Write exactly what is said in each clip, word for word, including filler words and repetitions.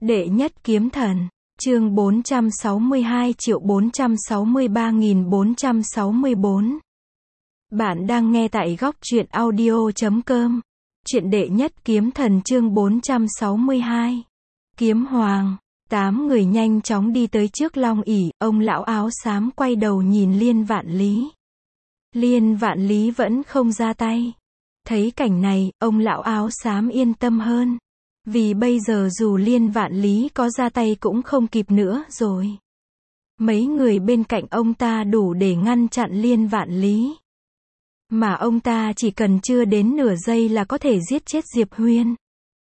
Đệ nhất kiếm thần, chương bốn trăm sáu mươi hai triệu bốn trăm sáu mươi ba nghìn bốn trăm sáu mươi bốn. Bạn đang nghe tại góc truyện audio chấm com. Truyện đệ nhất kiếm thần chương bốn trăm sáu mươi hai. Kiếm hoàng. Tám người nhanh chóng đi tới trước long ỷ, ông lão áo xám quay đầu nhìn Liên Vạn Lý. Liên Vạn Lý vẫn không ra tay. Thấy cảnh này, ông lão áo xám yên tâm hơn. Vì bây giờ dù Liên Vạn Lý có ra tay cũng không kịp nữa rồi. Mấy người bên cạnh ông ta đủ để ngăn chặn Liên Vạn Lý. Mà ông ta chỉ cần chưa đến nửa giây là có thể giết chết Diệp Huyên.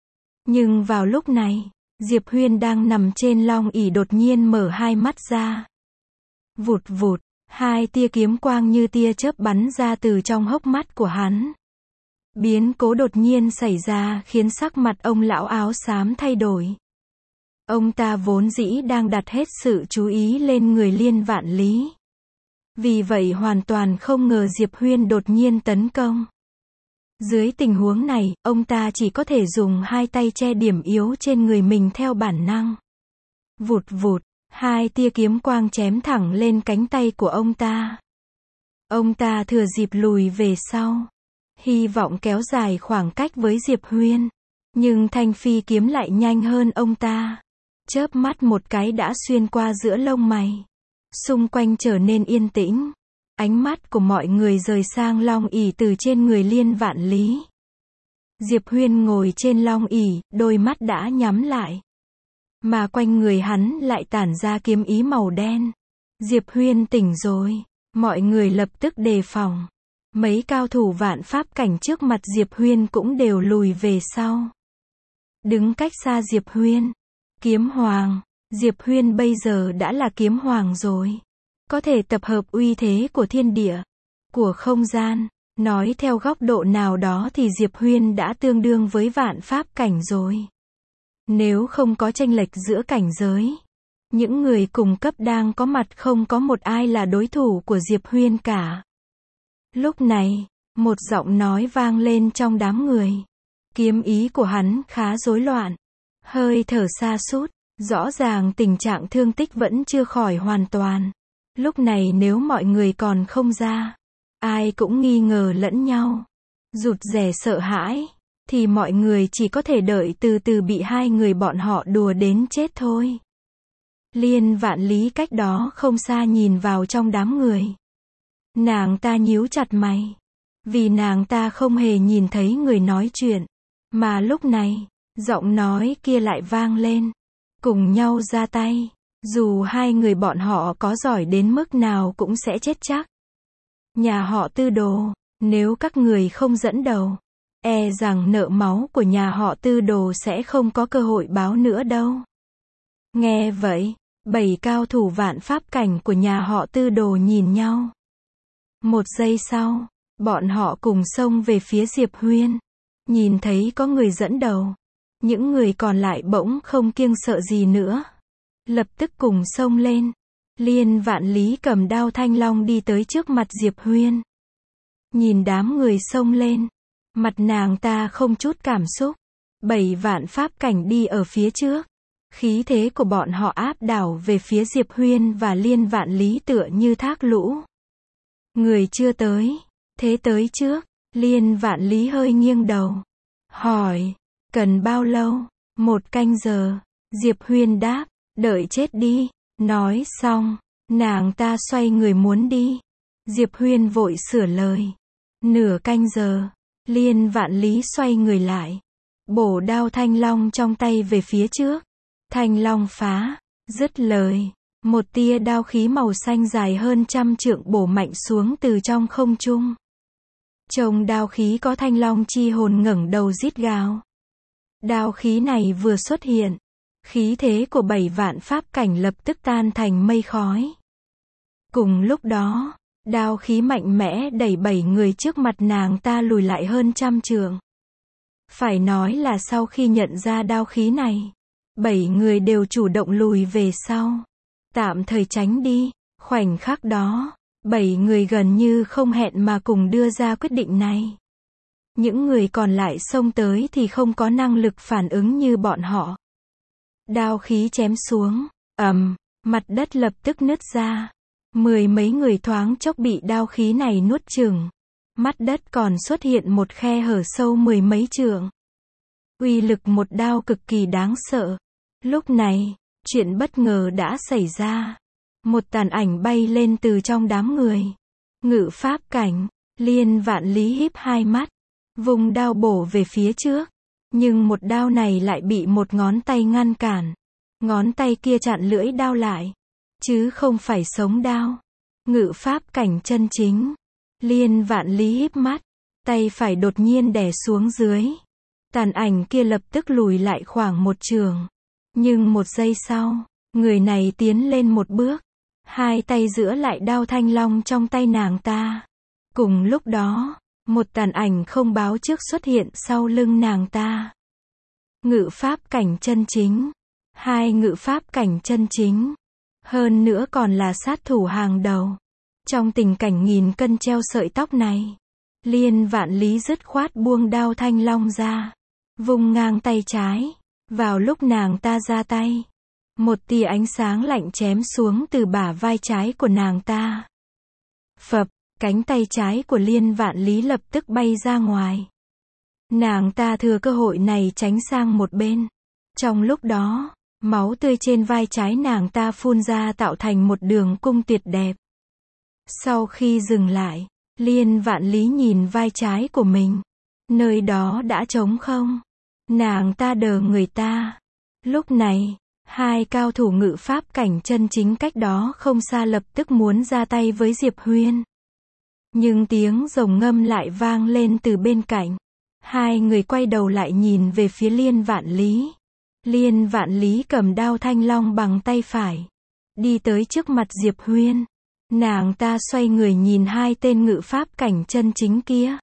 Nhưng vào lúc này, Diệp Huyên đang nằm trên long ỷ đột nhiên mở hai mắt ra. Vụt vụt, hai tia kiếm quang như tia chớp bắn ra từ trong hốc mắt của hắn. Biến cố đột nhiên xảy ra khiến sắc mặt ông lão áo xám thay đổi. Ông ta vốn dĩ đang đặt hết sự chú ý lên người Liên Vạn Lý. Vì vậy hoàn toàn không ngờ Diệp Huyên đột nhiên tấn công. Dưới tình huống này, ông ta chỉ có thể dùng hai tay che điểm yếu trên người mình theo bản năng. Vụt vụt, hai tia kiếm quang chém thẳng lên cánh tay của ông ta. Ông ta thừa dịp lùi về sau, hy vọng kéo dài khoảng cách với Diệp Huyên. Nhưng thanh phi kiếm lại nhanh hơn ông ta. Chớp mắt một cái đã xuyên qua giữa lông mày. Xung quanh trở nên yên tĩnh. Ánh mắt của mọi người rời sang long ỷ từ trên người Liên Vạn Lý. Diệp Huyên ngồi trên long ỷ, đôi mắt đã nhắm lại. Mà quanh người hắn lại tản ra kiếm ý màu đen. Diệp Huyên tỉnh rồi. Mọi người lập tức đề phòng. Mấy cao thủ vạn pháp cảnh trước mặt Diệp Huyên cũng đều lùi về sau. Đứng cách xa Diệp Huyên. Kiếm hoàng. Diệp Huyên bây giờ đã là kiếm hoàng rồi. Có thể tập hợp uy thế của thiên địa, của không gian. Nói theo góc độ nào đó thì Diệp Huyên đã tương đương với vạn pháp cảnh rồi. Nếu không có chênh lệch giữa cảnh giới, những người cùng cấp đang có mặt không có một ai là đối thủ của Diệp Huyên cả. Lúc này, một giọng nói vang lên trong đám người. Kiếm ý của hắn khá rối loạn, hơi thở sa sút, rõ ràng tình trạng thương tích vẫn chưa khỏi hoàn toàn. Lúc này nếu mọi người còn không ra, ai cũng nghi ngờ lẫn nhau, rụt rè sợ hãi, thì mọi người chỉ có thể đợi từ từ bị hai người bọn họ đùa đến chết thôi. Liên Vạn Lý cách đó không xa nhìn vào trong đám người. Nàng ta nhíu chặt mày. Vì nàng ta không hề nhìn thấy người nói chuyện. Mà lúc này, giọng nói kia lại vang lên. Cùng nhau ra tay. Dù hai người bọn họ có giỏi đến mức nào cũng sẽ chết chắc. Nhà họ Tư Đồ, nếu các người không dẫn đầu, e rằng nợ máu của nhà họ Tư Đồ sẽ không có cơ hội báo nữa đâu. Nghe vậy, bảy cao thủ vạn pháp cảnh của nhà họ Tư Đồ nhìn nhau. Một giây sau, bọn họ cùng xông về phía Diệp Huyên. Nhìn thấy có người dẫn đầu, những người còn lại bỗng không kiêng sợ gì nữa. Lập tức cùng xông lên. Liên Vạn Lý cầm đao thanh long đi tới trước mặt Diệp Huyên. Nhìn đám người xông lên, mặt nàng ta không chút cảm xúc. Bảy vạn pháp cảnh đi ở phía trước. Khí thế của bọn họ áp đảo về phía Diệp Huyên và Liên Vạn Lý tựa như thác lũ. Người chưa tới, thế tới trước. Liên Vạn Lý hơi nghiêng đầu, hỏi, cần bao lâu? Một canh giờ. Diệp Huyên đáp, đợi chết đi. Nói xong, nàng ta xoay người muốn đi. Diệp Huyên vội sửa lời, nửa canh giờ. Liên Vạn Lý xoay người lại, bổ đao thanh long trong tay về phía trước. Thanh long phá. Dứt lời, một tia đao khí màu xanh dài hơn trăm trượng bổ mạnh xuống từ trong không trung. Trông đao khí có thanh long chi hồn ngẩng đầu rít gào. Đao khí này vừa xuất hiện, khí thế của bảy vạn pháp cảnh lập tức tan thành mây khói. Cùng lúc đó, đao khí mạnh mẽ đẩy bảy người trước mặt nàng ta lùi lại hơn trăm trượng. Phải nói là sau khi nhận ra đao khí này, bảy người đều chủ động lùi về sau. Tạm thời tránh đi. Khoảnh khắc đó, bảy người gần như không hẹn mà cùng đưa ra quyết định này. Những người còn lại xông tới thì không có năng lực phản ứng như bọn họ. Đao khí chém xuống, ầm, mặt đất lập tức nứt ra. Mười mấy người thoáng chốc bị đao khí này nuốt chửng. Mắt đất còn xuất hiện một khe hở sâu mười mấy trượng. Uy lực một đao cực kỳ đáng sợ. Lúc này, chuyện bất ngờ đã xảy ra. Một tàn ảnh bay lên từ trong đám người. Ngự pháp cảnh, Liên Vạn Lý híp hai mắt, vùng đao bổ về phía trước. Nhưng một đao này lại bị một ngón tay ngăn cản. Ngón tay kia chặn lưỡi đao lại, chứ không phải sống đao. Ngự pháp cảnh chân chính. Liên Vạn Lý híp mắt, tay phải đột nhiên đè xuống dưới. Tàn ảnh kia lập tức lùi lại khoảng một trường. Nhưng một giây sau, người này tiến lên một bước. Hai tay giữ lại đao thanh long trong tay nàng ta. Cùng lúc đó, một tàn ảnh không báo trước xuất hiện sau lưng nàng ta. Ngự pháp cảnh chân chính. Hai ngự pháp cảnh chân chính. Hơn nữa còn là sát thủ hàng đầu. Trong tình cảnh nghìn cân treo sợi tóc này, Liên Vạn Lý dứt khoát buông đao thanh long ra, vung ngang tay trái. Vào lúc nàng ta ra tay, một tia ánh sáng lạnh chém xuống từ bả vai trái của nàng ta. Phập, cánh tay trái của Liên Vạn Lý lập tức bay ra ngoài. Nàng ta thừa cơ hội này tránh sang một bên. Trong lúc đó, máu tươi trên vai trái nàng ta phun ra tạo thành một đường cung tuyệt đẹp. Sau khi dừng lại, Liên Vạn Lý nhìn vai trái của mình. Nơi đó đã trống không. Nàng ta đờ người ta. Lúc này, hai cao thủ ngự pháp cảnh chân chính cách đó không xa lập tức muốn ra tay với Diệp Huyên. Nhưng tiếng rồng ngâm lại vang lên từ bên cạnh. Hai người quay đầu lại nhìn về phía Liên Vạn Lý. Liên Vạn Lý cầm đao thanh long bằng tay phải, đi tới trước mặt Diệp Huyên. Nàng ta xoay người nhìn hai tên ngự pháp cảnh chân chính kia.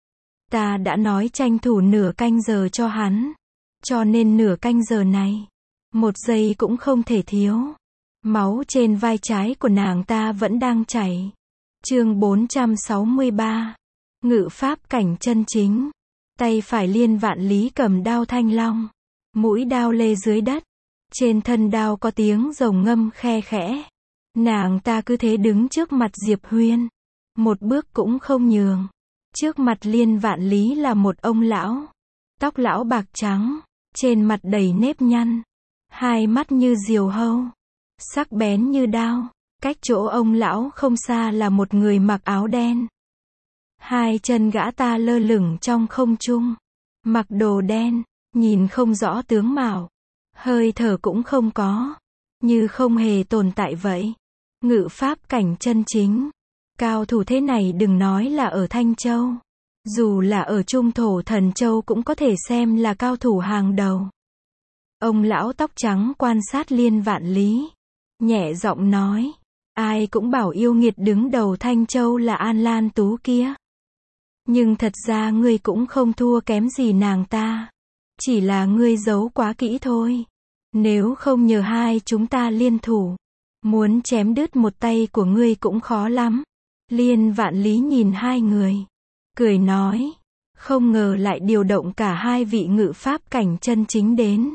Ta đã nói tranh thủ nửa canh giờ cho hắn. Cho nên nửa canh giờ này, một giây cũng không thể thiếu. Máu trên vai trái của nàng ta vẫn đang chảy. Chương bốn trăm sáu mươi ba. Ngự pháp cảnh chân chính. Tay phải Liên Vạn Lý cầm đao thanh long. Mũi đao lê dưới đất. Trên thân đao có tiếng rồng ngâm khe khẽ. Nàng ta cứ thế đứng trước mặt Diệp Huyên. Một bước cũng không nhường. Trước mặt Liên Vạn Lý là một ông lão. Tóc lão bạc trắng. Trên mặt đầy nếp nhăn. Hai mắt như diều hâu. Sắc bén như đao. Cách chỗ ông lão không xa là một người mặc áo đen. Hai chân gã ta lơ lửng trong không trung. Mặc đồ đen. Nhìn không rõ tướng mạo. Hơi thở cũng không có. Như không hề tồn tại vậy. Ngự pháp cảnh chân chính. Cao thủ thế này đừng nói là ở Thanh Châu. Dù là ở Trung Thổ Thần Châu cũng có thể xem là cao thủ hàng đầu. Ông lão tóc trắng quan sát Liên Vạn Lý. Nhẹ giọng nói. Ai cũng bảo yêu nghiệt đứng đầu Thanh Châu là An Lan Tú kia. Nhưng thật ra ngươi cũng không thua kém gì nàng ta. Chỉ là ngươi giấu quá kỹ thôi. Nếu không nhờ hai chúng ta liên thủ, muốn chém đứt một tay của ngươi cũng khó lắm. Liên Vạn Lý nhìn hai người, cười nói. Không ngờ lại điều động cả hai vị ngự pháp cảnh chân chính đến.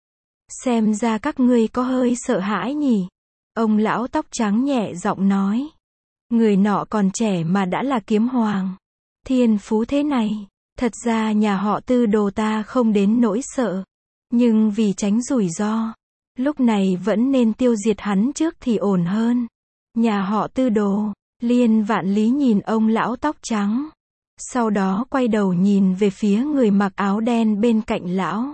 Xem ra các ngươi có hơi sợ hãi nhỉ. Ông lão tóc trắng nhẹ giọng nói. Người nọ còn trẻ mà đã là kiếm hoàng. Thiên phú thế này. Thật ra nhà họ Tư Đồ ta không đến nỗi sợ. Nhưng vì tránh rủi ro, lúc này vẫn nên tiêu diệt hắn trước thì ổn hơn. Nhà họ Tư Đồ. Liên Vạn Lý nhìn ông lão tóc trắng. Sau đó quay đầu nhìn về phía người mặc áo đen bên cạnh lão.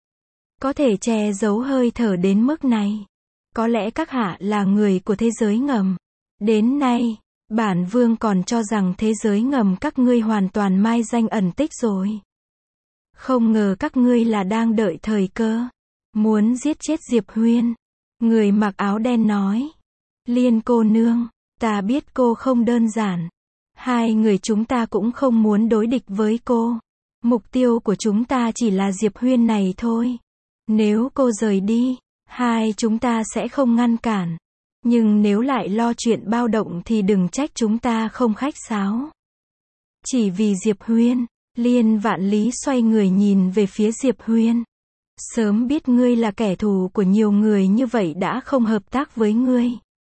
Có thể che giấu hơi thở đến mức này. Có lẽ các hạ là người của thế giới ngầm. Đến nay, bản vương còn cho rằng thế giới ngầm các ngươi hoàn toàn mai danh ẩn tích rồi. Không ngờ các ngươi là đang đợi thời cơ. Muốn giết chết Diệp Huyên. Người mặc áo đen nói. Liên cô nương, ta biết cô không đơn giản. Hai người chúng ta cũng không muốn đối địch với cô. Mục tiêu của chúng ta chỉ là Diệp Huyên này thôi. Nếu cô rời đi, hai chúng ta sẽ không ngăn cản. Nhưng nếu lại lo chuyện bao động thì đừng trách chúng ta không khách sáo. Chỉ vì Diệp Huyên, Liên Vạn Lý xoay người nhìn về phía Diệp Huyên. Sớm biết ngươi là kẻ thù của nhiều người như vậy đã không hợp tác với ngươi.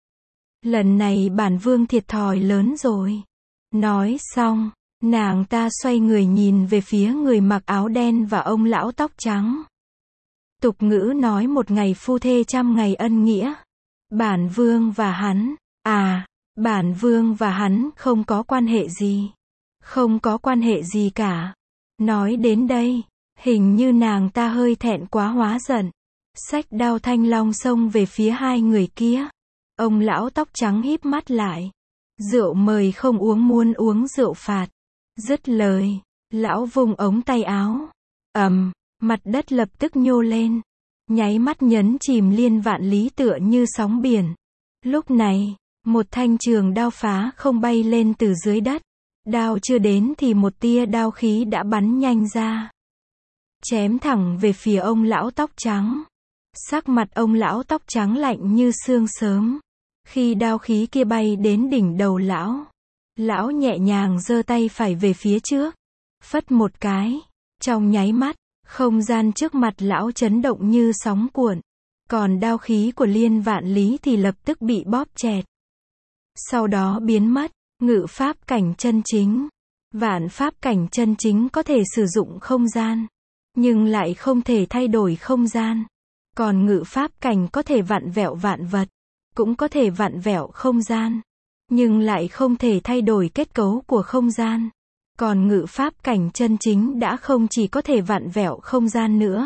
Lần này bản vương thiệt thòi lớn rồi. Nói xong, nàng ta xoay người nhìn về phía người mặc áo đen và ông lão tóc trắng. Tục ngữ nói một ngày phu thê trăm ngày ân nghĩa. Bản vương và hắn, à, bản vương và hắn không có quan hệ gì. Không có quan hệ gì cả. Nói đến đây, hình như nàng ta hơi thẹn quá hóa giận. Xách đao thanh long xông về phía hai người kia. Ông lão tóc trắng híp mắt lại. Rượu mời không uống muốn uống rượu phạt. Dứt lời, lão vùng ống tay áo. Ầm, mặt đất lập tức nhô lên. Nháy mắt nhấn chìm Liên Vạn Lý tựa như sóng biển. Lúc này, một thanh trường đao phá không bay lên từ dưới đất. Đao chưa đến thì một tia đao khí đã bắn nhanh ra. Chém thẳng về phía ông lão tóc trắng. Sắc mặt ông lão tóc trắng lạnh như sương sớm. Khi đao khí kia bay đến đỉnh đầu lão, lão nhẹ nhàng giơ tay phải về phía trước, phất một cái. Trong nháy mắt, không gian trước mặt lão chấn động như sóng cuộn. Còn đao khí của Liên Vạn Lý thì lập tức bị bóp chẹt. Sau đó biến mất. Ngự pháp cảnh chân chính. Vạn pháp cảnh chân chính có thể sử dụng không gian, nhưng lại không thể thay đổi không gian. Còn ngự pháp cảnh có thể vặn vẹo vạn vật, cũng có thể vặn vẹo không gian, nhưng lại không thể thay đổi kết cấu của không gian. Còn ngự pháp cảnh chân chính đã không chỉ có thể vặn vẹo không gian nữa,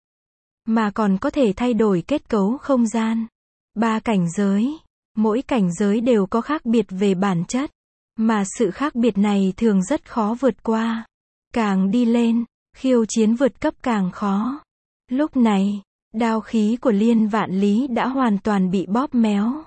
mà còn có thể thay đổi kết cấu không gian. Ba cảnh giới, mỗi cảnh giới đều có khác biệt về bản chất, mà sự khác biệt này thường rất khó vượt qua. Càng đi lên, khiêu chiến vượt cấp càng khó. Lúc này, đao khí của Liên Vạn Lý đã hoàn toàn bị bóp méo.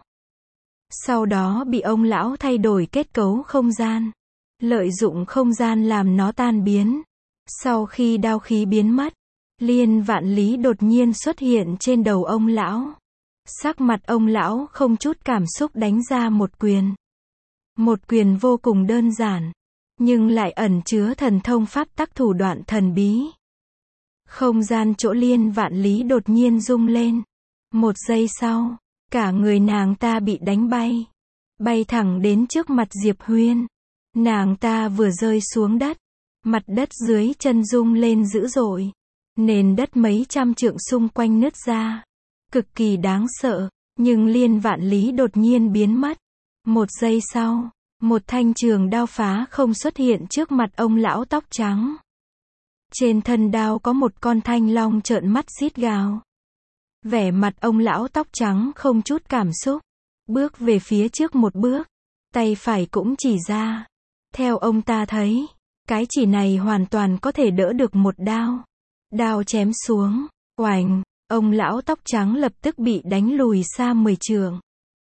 Sau đó bị ông lão thay đổi kết cấu không gian. Lợi dụng không gian làm nó tan biến. Sau khi đao khí biến mất, Liên Vạn Lý đột nhiên xuất hiện trên đầu ông lão. Sắc mặt ông lão không chút cảm xúc đánh ra một quyền. Một quyền vô cùng đơn giản, nhưng lại ẩn chứa thần thông pháp tắc thủ đoạn thần bí. Không gian chỗ Liên Vạn Lý đột nhiên rung lên. Một giây sau, cả người nàng ta bị đánh bay. Bay thẳng đến trước mặt Diệp Huyên. Nàng ta vừa rơi xuống đất, mặt đất dưới chân rung lên dữ dội. Nền đất mấy trăm trượng xung quanh nứt ra. Cực kỳ đáng sợ, nhưng Liên Vạn Lý đột nhiên biến mất. Một giây sau, một thanh trường đao phá không xuất hiện trước mặt ông lão tóc trắng. Trên thân đao có một con thanh long trợn mắt rít gào. Vẻ mặt ông lão tóc trắng không chút cảm xúc. Bước về phía trước một bước. Tay phải cũng chỉ ra. Theo ông ta thấy, cái chỉ này hoàn toàn có thể đỡ được một đao. Đao chém xuống, oành, ông lão tóc trắng lập tức bị đánh lùi xa mười trượng.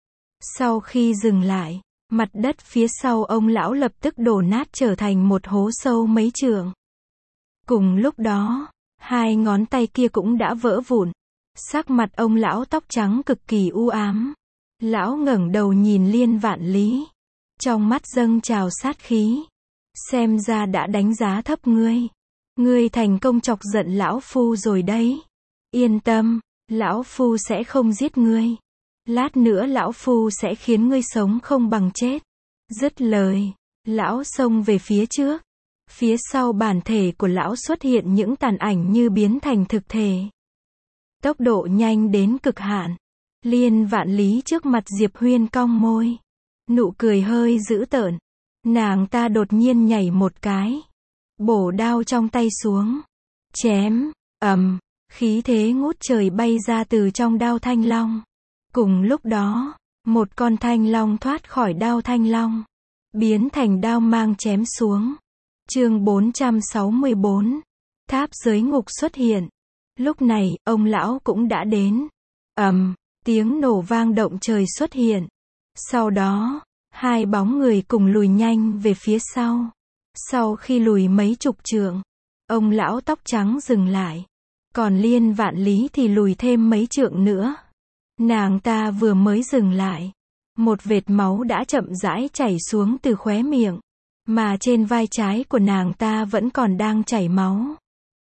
Sau khi dừng lại, mặt đất phía sau ông lão lập tức đổ nát trở thành một hố sâu mấy trượng. Cùng lúc đó, hai ngón tay kia cũng đã vỡ vụn. Sắc mặt ông lão tóc trắng cực kỳ u ám. Lão ngẩng đầu nhìn Liên Vạn Lý. Trong mắt dâng trào sát khí. Xem ra đã đánh giá thấp ngươi. Ngươi thành công chọc giận lão phu rồi đấy. Yên tâm, lão phu sẽ không giết ngươi. Lát nữa lão phu sẽ khiến ngươi sống không bằng chết. Dứt lời, lão xông về phía trước. Phía sau bản thể của lão xuất hiện những tàn ảnh như biến thành thực thể. Tốc độ nhanh đến cực hạn. Liên Vạn Lý trước mặt Diệp Huyên cong môi. Nụ cười hơi dữ tợn. Nàng ta đột nhiên nhảy một cái. Bổ đao trong tay xuống. Chém, ầm, khí thế ngút trời bay ra từ trong đao thanh long. Cùng lúc đó, một con thanh long thoát khỏi đao thanh long. Biến thành đao mang chém xuống. Chương bốn trăm sáu mươi bốn. Tháp giới ngục xuất hiện. Lúc này, ông lão cũng đã đến. Ầm, tiếng nổ vang động trời xuất hiện. Sau đó, hai bóng người cùng lùi nhanh về phía sau. Sau khi lùi mấy chục trượng, ông lão tóc trắng dừng lại. Còn Liên Vạn Lý thì lùi thêm mấy trượng nữa. Nàng ta vừa mới dừng lại, một vệt máu đã chậm rãi chảy xuống từ khóe miệng, mà trên vai trái của nàng ta vẫn còn đang chảy máu.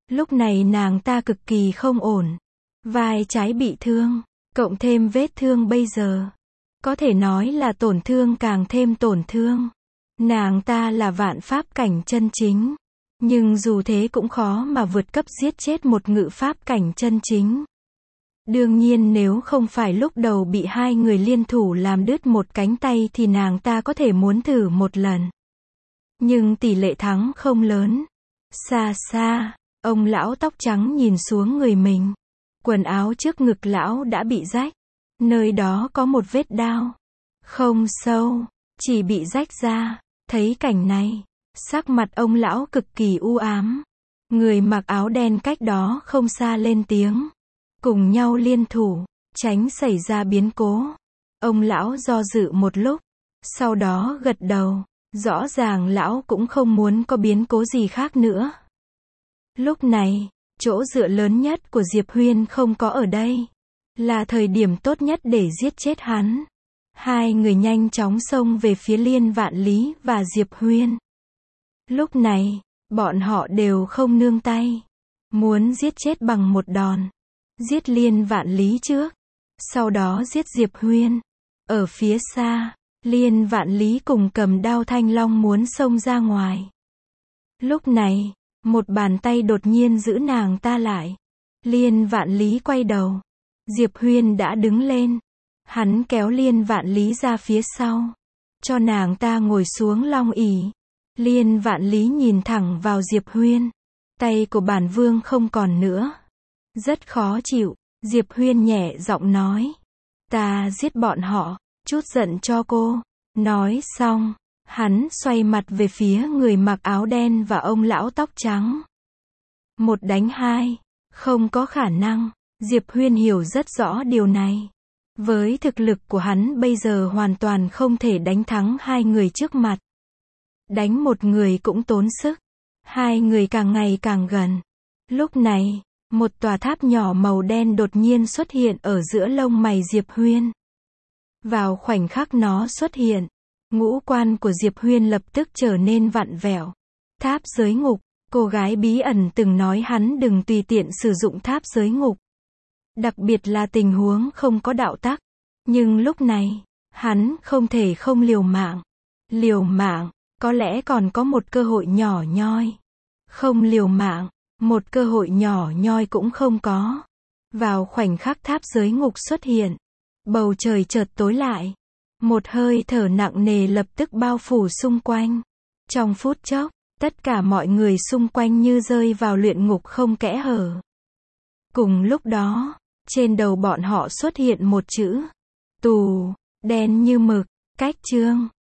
Lúc này nàng ta cực kỳ không ổn. Vai trái bị thương, cộng thêm vết thương bây giờ. Có thể nói là tổn thương càng thêm tổn thương. Nàng ta là vạn pháp cảnh chân chính. Nhưng dù thế cũng khó mà vượt cấp giết chết một ngự pháp cảnh chân chính. Đương nhiên nếu không phải lúc đầu bị hai người liên thủ làm đứt một cánh tay thì nàng ta có thể muốn thử một lần. Nhưng tỷ lệ thắng không lớn. Xa xa, ông lão tóc trắng nhìn xuống người mình. Quần áo trước ngực lão đã bị rách. Nơi đó có một vết đao. Không sâu, chỉ bị rách ra. Thấy cảnh này, sắc mặt ông lão cực kỳ u ám. Người mặc áo đen cách đó không xa lên tiếng. Cùng nhau liên thủ, tránh xảy ra biến cố. Ông lão do dự một lúc, sau đó gật đầu. Rõ ràng lão cũng không muốn có biến cố gì khác nữa. Lúc này, chỗ dựa lớn nhất của Diệp Huyên không có ở đây. Là thời điểm tốt nhất để giết chết hắn. Hai người nhanh chóng xông về phía Liên Vạn Lý và Diệp Huyên. Lúc này, bọn họ đều không nương tay. Muốn giết chết bằng một đòn. Giết Liên Vạn Lý trước. Sau đó giết Diệp Huyên. Ở phía xa, Liên Vạn Lý cùng cầm đao thanh long muốn xông ra ngoài. Lúc này, một bàn tay đột nhiên giữ nàng ta lại. Liên Vạn Lý quay đầu. Diệp Huyên đã đứng lên. Hắn kéo Liên Vạn Lý ra phía sau. Cho nàng ta ngồi xuống long ỷ. Liên Vạn Lý nhìn thẳng vào Diệp Huyên. Tay của bản vương không còn nữa. Rất khó chịu. Diệp Huyên nhẹ giọng nói. Ta giết bọn họ. Chút giận cho cô. Nói xong, hắn xoay mặt về phía người mặc áo đen và ông lão tóc trắng. Một đánh hai. Không có khả năng. Diệp Huyên hiểu rất rõ điều này. Với thực lực của hắn bây giờ hoàn toàn không thể đánh thắng hai người trước mặt. Đánh một người cũng tốn sức. Hai người càng ngày càng gần. Lúc này, một tòa tháp nhỏ màu đen đột nhiên xuất hiện ở giữa lông mày Diệp Huyên. Vào khoảnh khắc nó xuất hiện, ngũ quan của Diệp Huyên lập tức trở nên vặn vẹo. Tháp giới ngục, cô gái bí ẩn từng nói hắn đừng tùy tiện sử dụng tháp giới ngục. Đặc biệt là tình huống không có đạo tắc. Nhưng lúc này, hắn không thể không liều mạng. Liều mạng, có lẽ còn có một cơ hội nhỏ nhoi. Không liều mạng, một cơ hội nhỏ nhoi cũng không có. Vào khoảnh khắc tháp giới ngục xuất hiện, bầu trời chợt tối lại. Một hơi thở nặng nề lập tức bao phủ xung quanh. Trong phút chốc, tất cả mọi người xung quanh như rơi vào luyện ngục không kẽ hở. Cùng lúc đó, trên đầu bọn họ xuất hiện một chữ. Tù, đen như mực, cách chương.